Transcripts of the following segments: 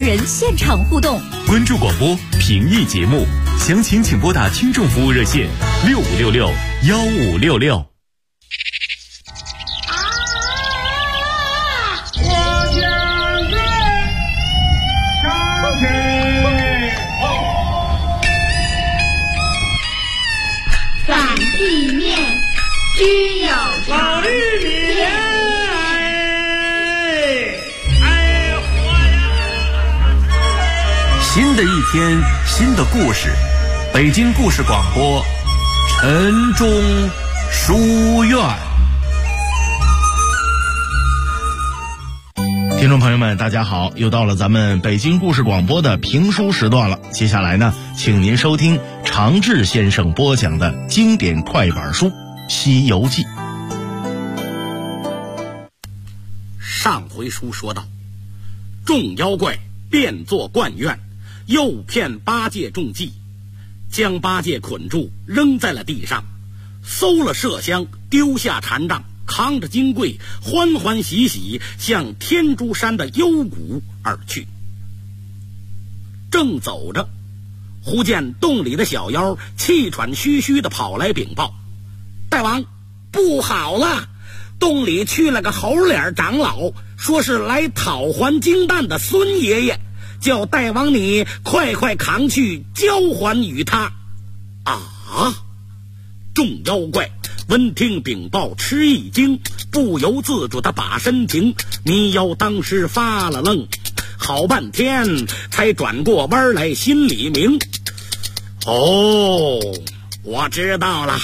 人现场互动。 关注广播评议节目，详情请拨打听众服务热线6566-1566。 地面只有老绿面， 新的一天，新的故事，北京故事广播，晨钟书院。 听众朋友们大家好，又到了咱们北京故事广播的评书时段了。接下来呢，请您收听常志先生播讲的经典快板书《西游记》。 上回书说到，众妖怪变作冠院，诱骗八戒中计，将八戒捆住扔在了地上，搜了麝香，丢下禅杖，扛着金柜欢欢喜喜向天竺山的幽谷而去。正走着，忽见洞里的小妖气喘吁吁地跑来禀报：大王，不好了，洞里去了个猴脸长老，说是来讨还金蛋的孙爷爷，叫大王你快快扛去交还与他。啊！众妖怪闻听禀报，吃一惊，不由自主地把身停。迷妖当时发了愣，好半天才转过弯来，心里明：哦，我知道了，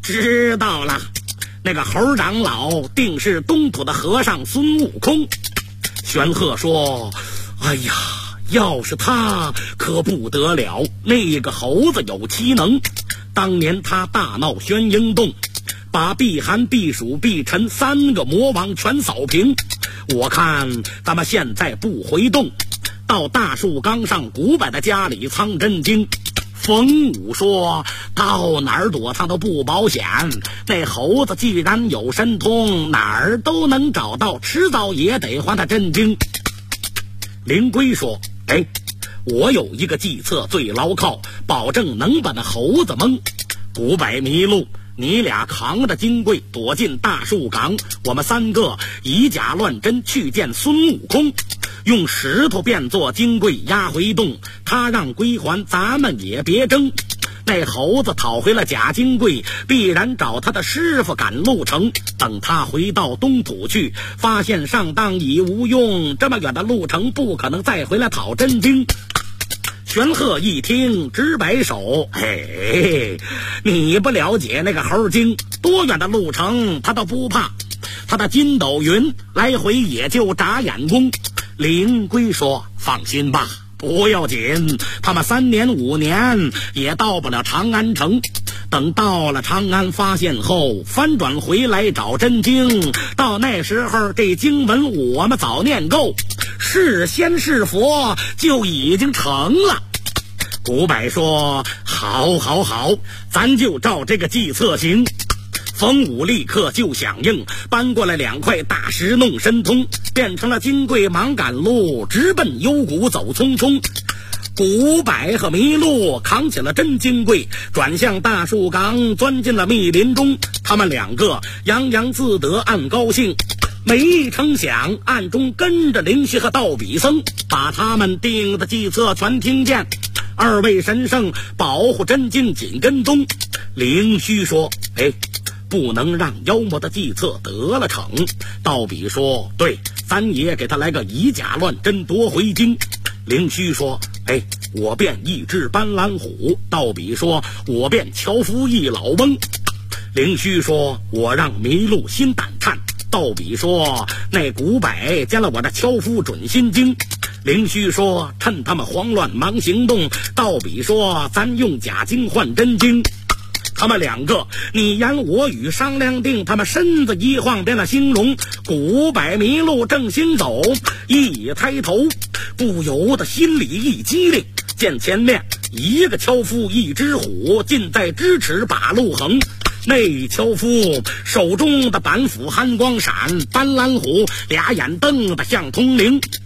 那个猴长老定是东土的和尚孙悟空。玄鹤说：哎呀，要是他可不得了，那个猴子有奇能。当年他大闹玄鹰洞，把避寒避暑避尘3个魔王全扫平。我看咱们现在不回洞，到大树岗上古柏的家里藏真经。冯武说：到哪儿躲他都不保险，那猴子既然有神通，哪儿都能找到，迟早也得还他真经。灵龟说：我有一个计策最牢靠，保证能把那猴子蒙。古柏迷路，你俩扛着金柜躲进大树岗，我们3个以假乱真去见孙悟空，用石头变作金柜押回洞，他让归还，咱们也别争。那猴子讨回了假金柜，必然找他的师傅赶路程，等他回到东土去，发现上当已无用，这么远的路程不可能再回来讨真经。玄鹤一听直摆手：你不了解那个猴精，多远的路程他都不怕，他的筋斗云来回也就眨眼功。灵龟说：放心吧，不要紧，他们3年5年也到不了长安城，等到了长安发现后，翻转回来找真经，到那时候这经文我们早念够，是仙是佛就已经成了。古柏说：好，咱就照这个计策行。冯武立刻就响应，搬过来2块大石弄神通，变成了金柜，忙赶路，直奔幽谷走匆匆。古柏和麋鹿扛起了真金柜，转向大树岗，钻进了密林中。他们2个洋洋自得，暗高兴。没成想，暗中跟着灵虚和道比僧，把他们定的计策全听见。2位神圣保护真经，紧跟踪。灵虚说：不能让妖魔的计策得了逞。道比说：对，咱也给他来个以假乱真夺回经。灵虚说：我变一只斑斓虎。道比说：我变樵夫一老翁。灵虚说：我让麋鹿心胆颤。道比说：那古柏见了我的樵夫准心惊。灵虚说：趁他们慌乱忙行动。道比说：咱用假经换真经。他们2个你言我语商量定，他们身子一晃变了兴隆。古柏麋鹿正行走，一抬头不由得心里一激灵，见前面一个樵夫一只虎近在咫尺把路横。那樵夫手中的板斧寒光闪，斑斓虎俩眼瞪得像通灵。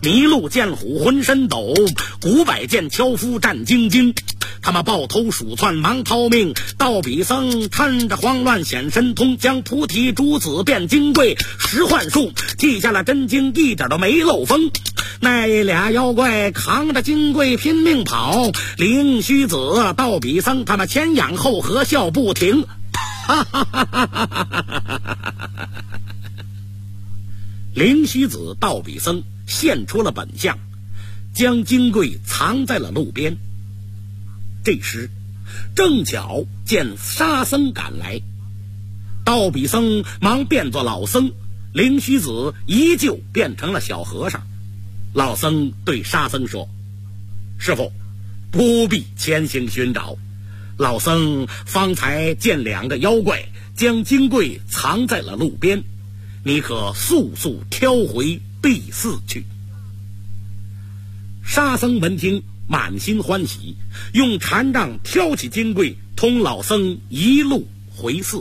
麋鹿见虎浑身抖，古柏见樵夫战兢兢。他们抱头鼠窜忙逃命，道比僧趁着慌乱显神通，将菩提珠子变金柜，十幻术记下了真经，一点都没漏风。那俩妖怪扛着金柜拼命跑，灵虚子、道比僧他们前仰后合，笑不停。灵虚子、道比僧现出了本相，将金柜藏在了路边。这时正巧见沙僧赶来，道比僧忙变作老僧，灵虚子依旧变成了小和尚。老僧对沙僧说：师父，不必前行寻找，老僧方才见两个妖怪将金柜藏在了路边，你可速速挑回避寺去。沙僧闻听满心欢喜，用禅杖挑起金柜，同老僧一路回寺。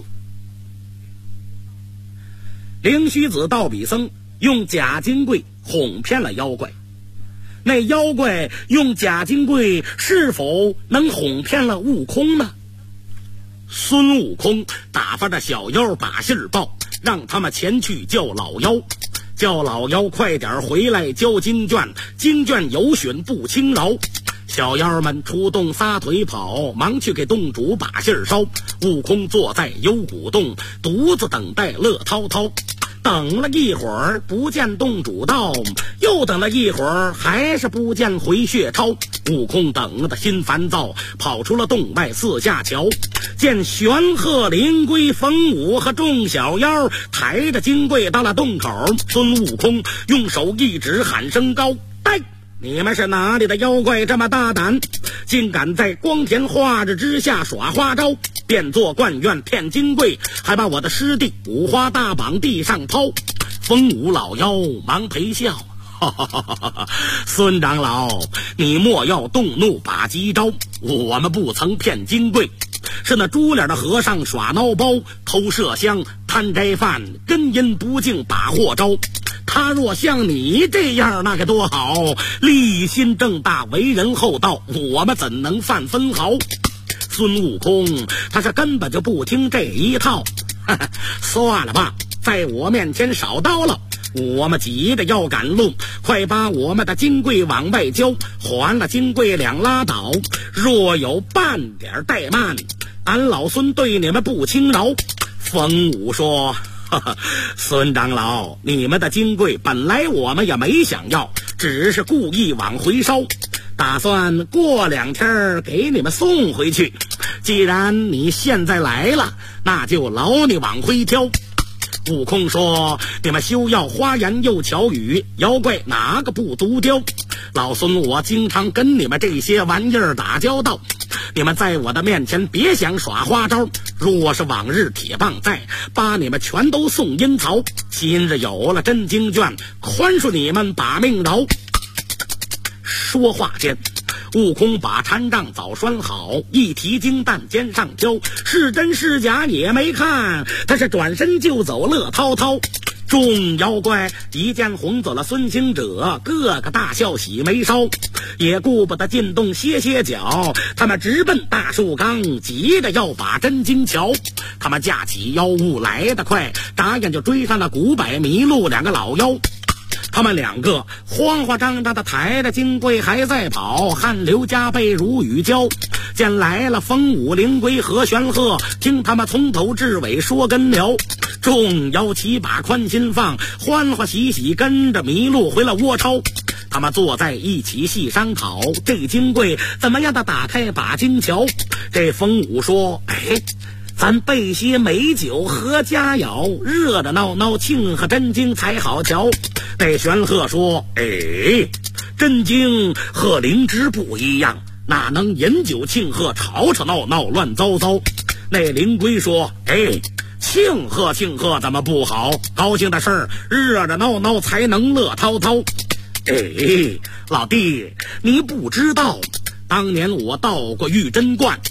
灵虚子、道比僧用假金柜哄骗了妖怪，那妖怪用假金柜是否能哄骗了悟空呢？孙悟空打发着小妖把信儿报，让他们前去叫老妖，叫老妖快点回来交经卷，经卷有许不轻饶。小妖们出洞撒腿跑，忙去给洞主把信儿捎。悟空坐在幽谷洞，独自等待乐滔滔。等了一会儿不见洞主到，又等了一会儿还是不见回血超。悟空等得心烦躁，跑出了洞外四下瞧，见玄鹤、灵龟、风舞和众小妖抬着金柜到了洞口。孙悟空用手一指，喊声高：呆！你们是哪里的妖怪这么大胆，竟敢在光天化日之下耍花招，变作灌院骗金柜，还把我的师弟五花大绑地上抛。风舞老妖忙陪笑：孙长老，你莫要动怒把急招，我们不曾骗金柜，是那猪脸的和尚耍孬包，偷麝香贪斋饭，根因不敬把祸招。他若像你这样，那该多好，立心正大，为人厚道，我们怎能犯分毫？孙悟空他是根本就不听这一套。算了吧，在我面前少叨了，我们急着要赶路，快把我们的金柜往外交，还了金柜两拉倒。若有半点怠慢，俺老孙对你们不轻饶。风舞说：孙长老，你们的金柜本来我们也没想要，只是故意往回烧，打算过2天给你们送回去。既然你现在来了，那就劳你往回挑。悟空说：你们休要花言又巧语，妖怪哪个不独雕？老孙我经常跟你们这些玩意儿打交道，你们在我的面前别想耍花招，若是往日铁棒在，把你们全都送阴曹。今日有了真经卷，宽恕你们把命饶。说话间，悟空把禅杖早拴好，一提经担肩上挑，是真是假也没看，他是转身就走，乐滔滔。众妖怪一见哄走了孙行者，个个大笑喜眉梢，也顾不得进洞歇歇脚，他们直奔大树缸，急着要把真经瞧。他们架起妖物来得快，眨眼就追上了古柏、麋鹿两个老妖。他们两个慌慌张张的抬着金柜还在跑，汗流浃背如雨浇。见来了风舞、灵龟和玄鹤，听他们从头至尾说根了。众妖齐把宽心放，欢欢喜喜跟着麋鹿回了窝巢。他们坐在一起细商讨，这金柜怎么样的打开把金瞧。这风舞说：咱备些美酒和佳肴，热热闹闹庆贺真经才好瞧。那玄鹤说：真经和灵芝不一样，哪能饮酒庆贺，吵吵闹闹乱糟糟。那灵龟说：庆贺庆贺怎么不好，高兴的事儿热热闹闹才能乐滔滔。老弟，你不知道，当年我到过玉真观，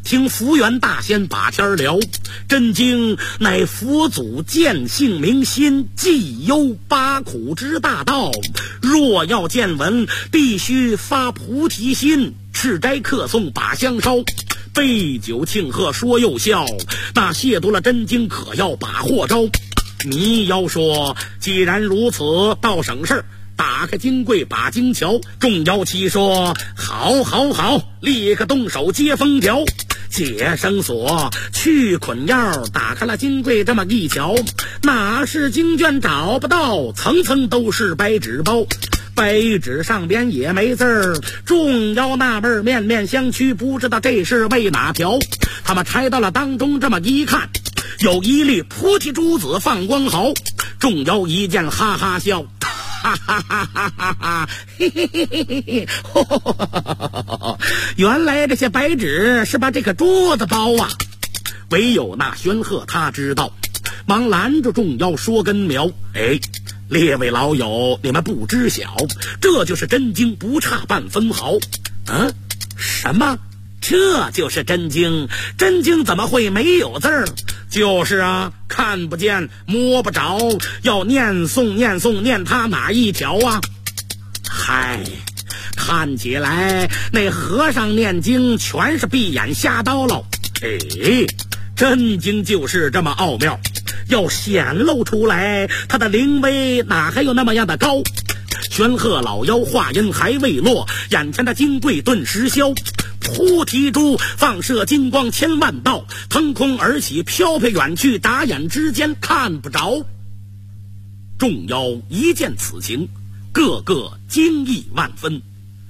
听福源大仙把天聊，真经乃佛祖见性明心，济忧八苦之大道。若要见闻，必须发菩提心，吃斋客诵把香烧，杯酒庆贺说又笑。那亵渎了真经，可要把祸招。迷妖说，既然如此，倒省事，打开金柜把经瞧。众妖妻说，好好好，立刻动手接封条。解绳索，去捆腰，打开了金柜这么一瞧，哪是经卷找不到，层层都是白纸包。白纸上边也没字儿，众妖纳闷，面面相觑，不知道这是为哪条。他们拆到了当中，这么一看，有一粒菩提珠子放光毫。众妖一见哈哈笑，哈哈哈哈哈哈，嘿嘿嘿嘿嘿嘿，原来这些白纸是把这个桌子包啊。唯有那玄鹤他知道，忙拦住众妖说根苗，列位老友，你们不知晓，这就是真经，不差半分毫。什么？这就是真经？真经怎么会没有字儿？就是啊，看不见摸不着，要念诵念诵，念他哪一条啊？嗨，看起来那和尚念经全是闭眼瞎叨唠。真经就是这么奥妙，要显露出来，他的灵威哪还有那么样的高？玄鹤老妖话音还未落，眼前的金柜顿时消，菩提珠放射金光千万道，腾空而起，飘飘远去，眨眼之间看不着。众妖一见此情，个个惊异万分。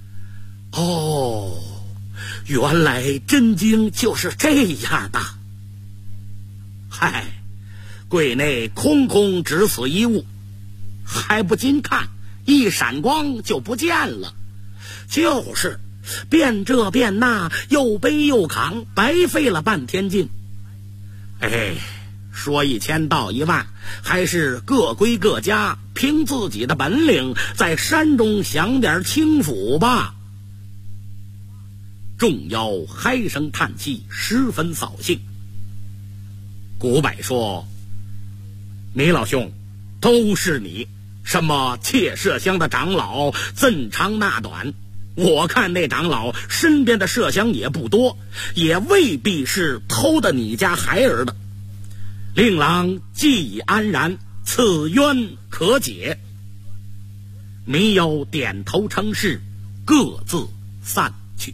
原来真经就是这样的。嗨，柜内空空只此一物，还不禁看，一闪光就不见了。就是变这变那，又背又扛，白费了半天劲。说1000道1万，还是各归各家，凭自己的本领，在山中享点清福吧。众妖嗨声叹气，十分扫兴。古柏说，你老兄，都是你，什么窃麝香的长老怎长那短？我看那长老身边的麝香也不多，也未必是偷的你家孩儿的。令郎既已安然，此冤可解。迷妖点头称是，各自散去。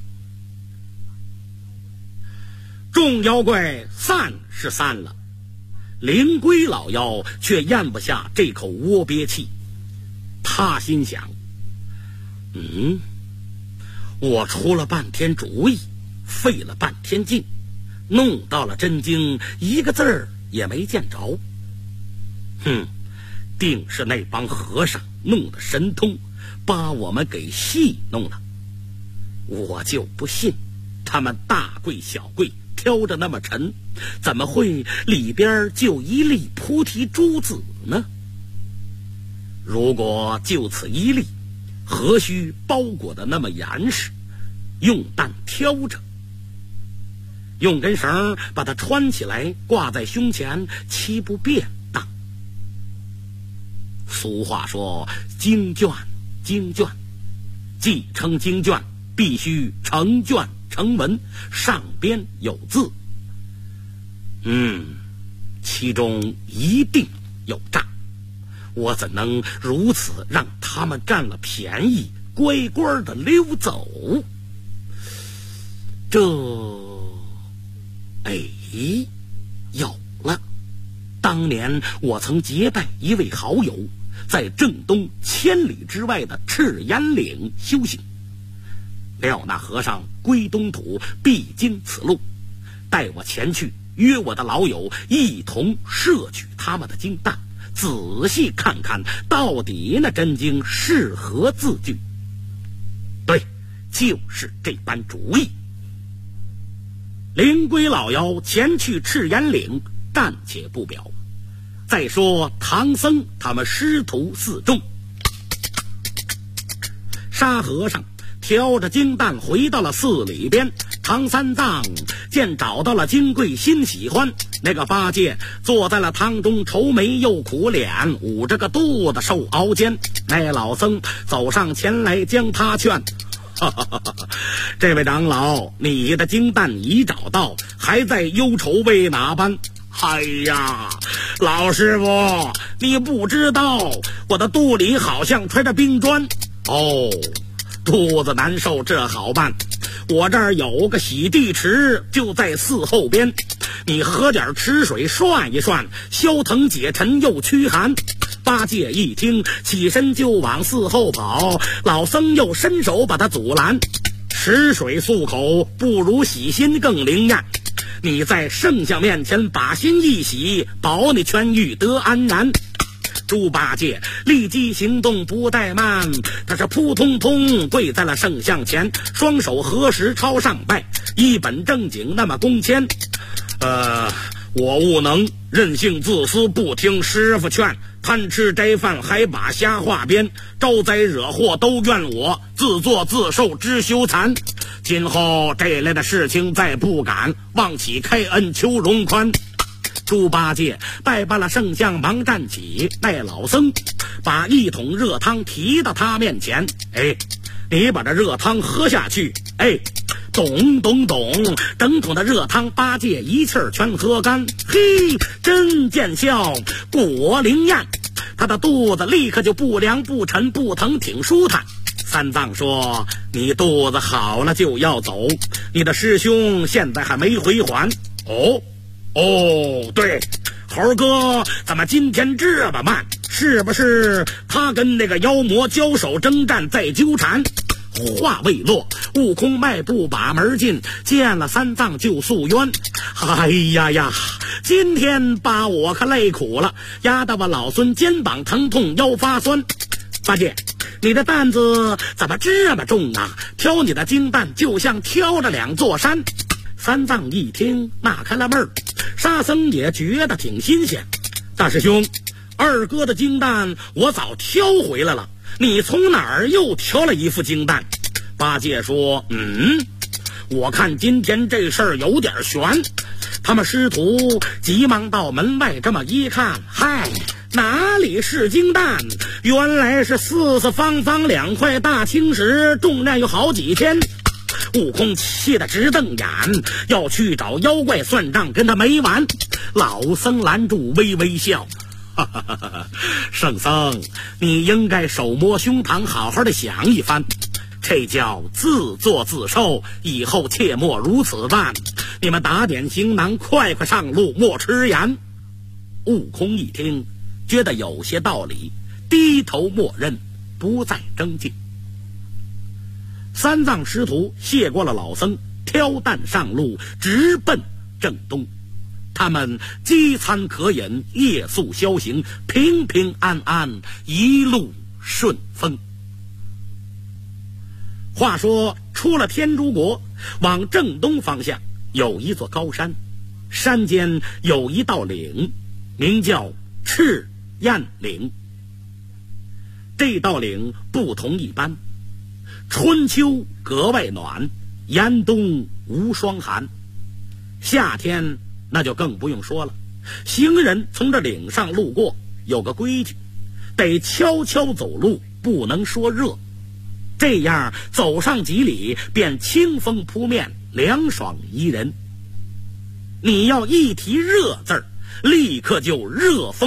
众妖怪散是散了，灵龟老妖却咽不下这口窝憋气。他心想，我出了半天主意，费了半天劲，弄到了真经，一个字儿也没见着。定是那帮和尚弄的神通，把我们给戏弄了。我就不信他们大柜小柜挑着那么沉，怎么会里边就一粒菩提珠子呢？如果就此一粒，何须包裹的那么严实，用担挑着，用根绳把它穿起来挂在胸前，岂不便当？俗话说，经卷既称经卷，必须成卷成文，上边有字。其中一定有诈，我怎能如此让他们占了便宜，乖乖的溜走？有了！当年我曾结拜一位好友，在正东1000里之外的赤岩岭修行。料那和尚归东土必经此路，带我前去，约我的老友一同摄取他们的经弹，仔细看看到底那真经是何字句。对，就是这般主意。灵龟老妖前去赤岩岭，暂且不表。再说唐僧他们师徒4众，沙和尚挑着金蛋回到了寺里边。唐三藏见找到了金贵心喜欢，那个八戒坐在了堂中，愁眉又苦脸，捂着个肚子受熬煎。那老僧走上前来将他劝，这位长老，你的金蛋已找到，还在忧愁为哪般？哎呀，老师傅，你不知道，我的肚里好像揣着冰砖。哦，肚子难受，这好办，我这儿有个洗地池，就在寺后边，你喝点池水涮一涮，消疼解沉又驱寒。八戒一听，起身就往寺后跑，老僧又伸手把他阻拦。池水漱口不如洗心更灵验，你在圣相面前把心一洗，保你痊愈得安然。猪八戒立即行动不怠慢，他是扑通通跪在了圣像前，双手合十朝上拜，一本正经那么恭谦。我悟能，任性自私，不听师傅劝，贪吃斋饭还把瞎话编，招灾惹祸都怨我，自作自受知羞惭。今后这类的事情再不敢，望起开恩求容宽。猪八戒拜罢了圣像，忙站起。那老僧把一桶热汤提到他面前，你把这热汤喝下去。懂，整桶的热汤八戒一气儿全喝干。嘿，真见效，果灵验。他的肚子立刻就不凉不沉不疼，挺舒坦。三藏说，你肚子好了就要走，你的师兄现在还没回还。对，猴哥怎么今天这么慢？是不是他跟那个妖魔交手征战在纠缠？话未落，悟空迈步把门进，见了三藏就诉冤。哎呀，今天把我可累苦了，压得我老孙肩膀疼痛，腰发酸。八戒，你的担子怎么这么重啊？挑你的金蛋就像挑着两座山。三藏一听纳开了闷儿，沙僧也觉得挺新鲜。大师兄，二哥的金蛋我早挑回来了，你从哪儿又挑了一副金蛋？八戒说，我看今天这事儿有点悬。他们师徒急忙到门外这么一看，嗨，哪里是金蛋，原来是四四方方两块大青石，重量有好几千。悟空气得直瞪眼，要去找妖怪算账，跟他没完。老僧拦住，微微笑，圣僧，你应该手摸胸膛，好好的想一番，这叫自作自受，以后切莫如此办。你们打点行囊，快上路，莫迟延。悟空一听，觉得有些道理，低头默认，不再争竞。三藏师徒谢过了老僧，挑担上路，直奔正东。他们饥餐可饮，夜宿宵行，平平安安，一路顺风。话说出了天竺国，往正东方向有一座高山，山间有一道岭，名叫赤焰岭。这道岭不同一般，春秋格外暖，严冬无霜寒。夏天那就更不用说了，行人从这岭上路过有个规矩，得悄悄走路，不能说热，这样走上几里便清风扑面，凉爽宜人。你要一提热字儿，立刻就热风